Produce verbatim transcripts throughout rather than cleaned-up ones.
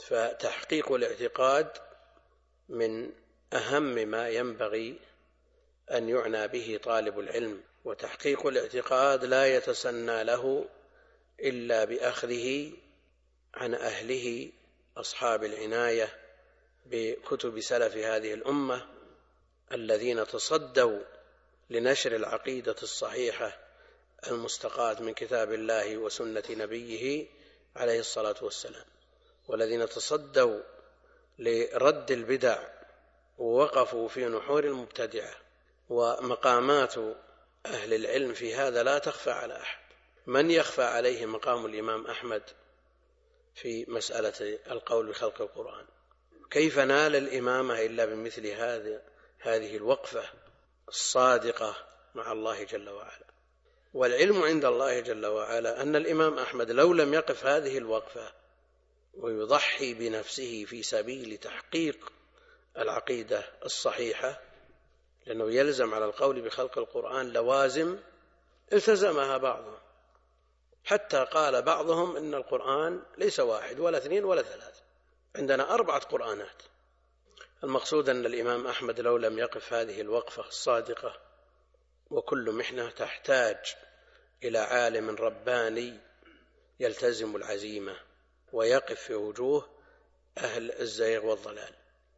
فتحقيق الاعتقاد من أهم ما ينبغي أن يعنى به طالب العلم، وتحقيق الاعتقاد لا يتسنى له إلا بأخذه عن أهله أصحاب العناية بكتب سلف هذه الأمة الذين تصدوا لنشر العقيدة الصحيحة المستقاة من كتاب الله وسنة نبيه عليه الصلاة والسلام، والذين تصدوا لرد البدع ووقفوا في نحور المبتدعة. ومقامات أهل العلم في هذا لا تخفى على أحد. من يخفى عليه مقام الإمام أحمد في مسألة القول بخلق القرآن؟ كيف نال الإمامة إلا بمثل هذه هذه الوقفة الصادقة مع الله جل وعلا؟ والعلم عند الله جل وعلا أن الإمام أحمد لو لم يقف هذه الوقفة ويضحي بنفسه في سبيل تحقيق العقيدة الصحيحة، لأنه يلزم على القول بخلق القرآن لوازم التزمها بعضهم، حتى قال بعضهم إن القرآن ليس واحد ولا اثنين ولا ثلاثة، عندنا أربعة قرآنات. المقصود أن الإمام أحمد لو لم يقف هذه الوقفة الصادقة، وكل محنة تحتاج إلى عالم رباني يلتزم العزيمة ويقف في وجوه أهل الزيغ والضلال،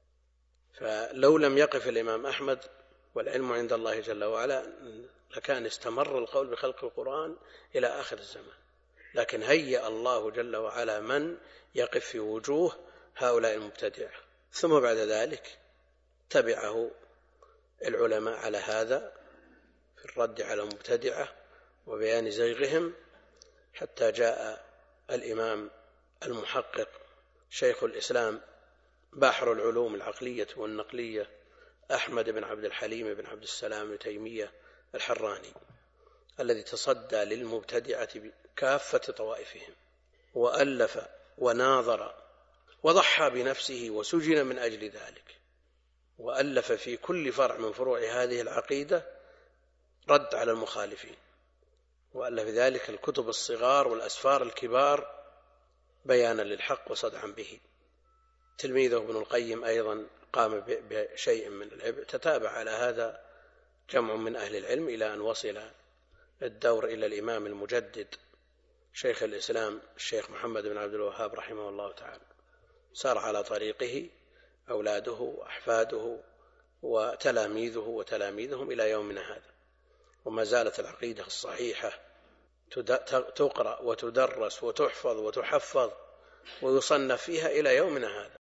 فلو لم يقف الإمام أحمد والعلم عند الله جل وعلا لكان استمر القول بخلق القرآن إلى آخر الزمان، لكن هيأ الله جل وعلا من يقف في وجوه هؤلاء المبتدعة. ثم بعد ذلك تبعه العلماء على هذا في الرد على المبتدعة وبيان زيغهم، حتى جاء الإمام المحقق شيخ الإسلام بحر العلوم العقلية والنقلية أحمد بن عبد الحليم بن عبد السلام بن تيمية الحراني، الذي تصدى للمبتدعة بكافة طوائفهم، وألف وناظر وضحى بنفسه وسجن من أجل ذلك، وألف في كل فرع من فروع هذه العقيدة رد على المخالفين، وألف ذلك الكتب الصغار والأسفار الكبار بيانا للحق وصدعا به. تلميذه ابن القيم أيضا قام بشيء من العبء. تتابع على هذا جمع من أهل العلم إلى أن وصل الدور إلى الإمام المجدد شيخ الإسلام الشيخ محمد بن عبد الوهاب رحمه الله تعالى. سار على طريقه أولاده وأحفاده وتلاميذه وتلاميذهم إلى يومنا هذا، وما زالت العقيدة الصحيحة تقرأ وتدرس وتحفظ وتحفظ ويصنف فيها إلى يومنا هذا.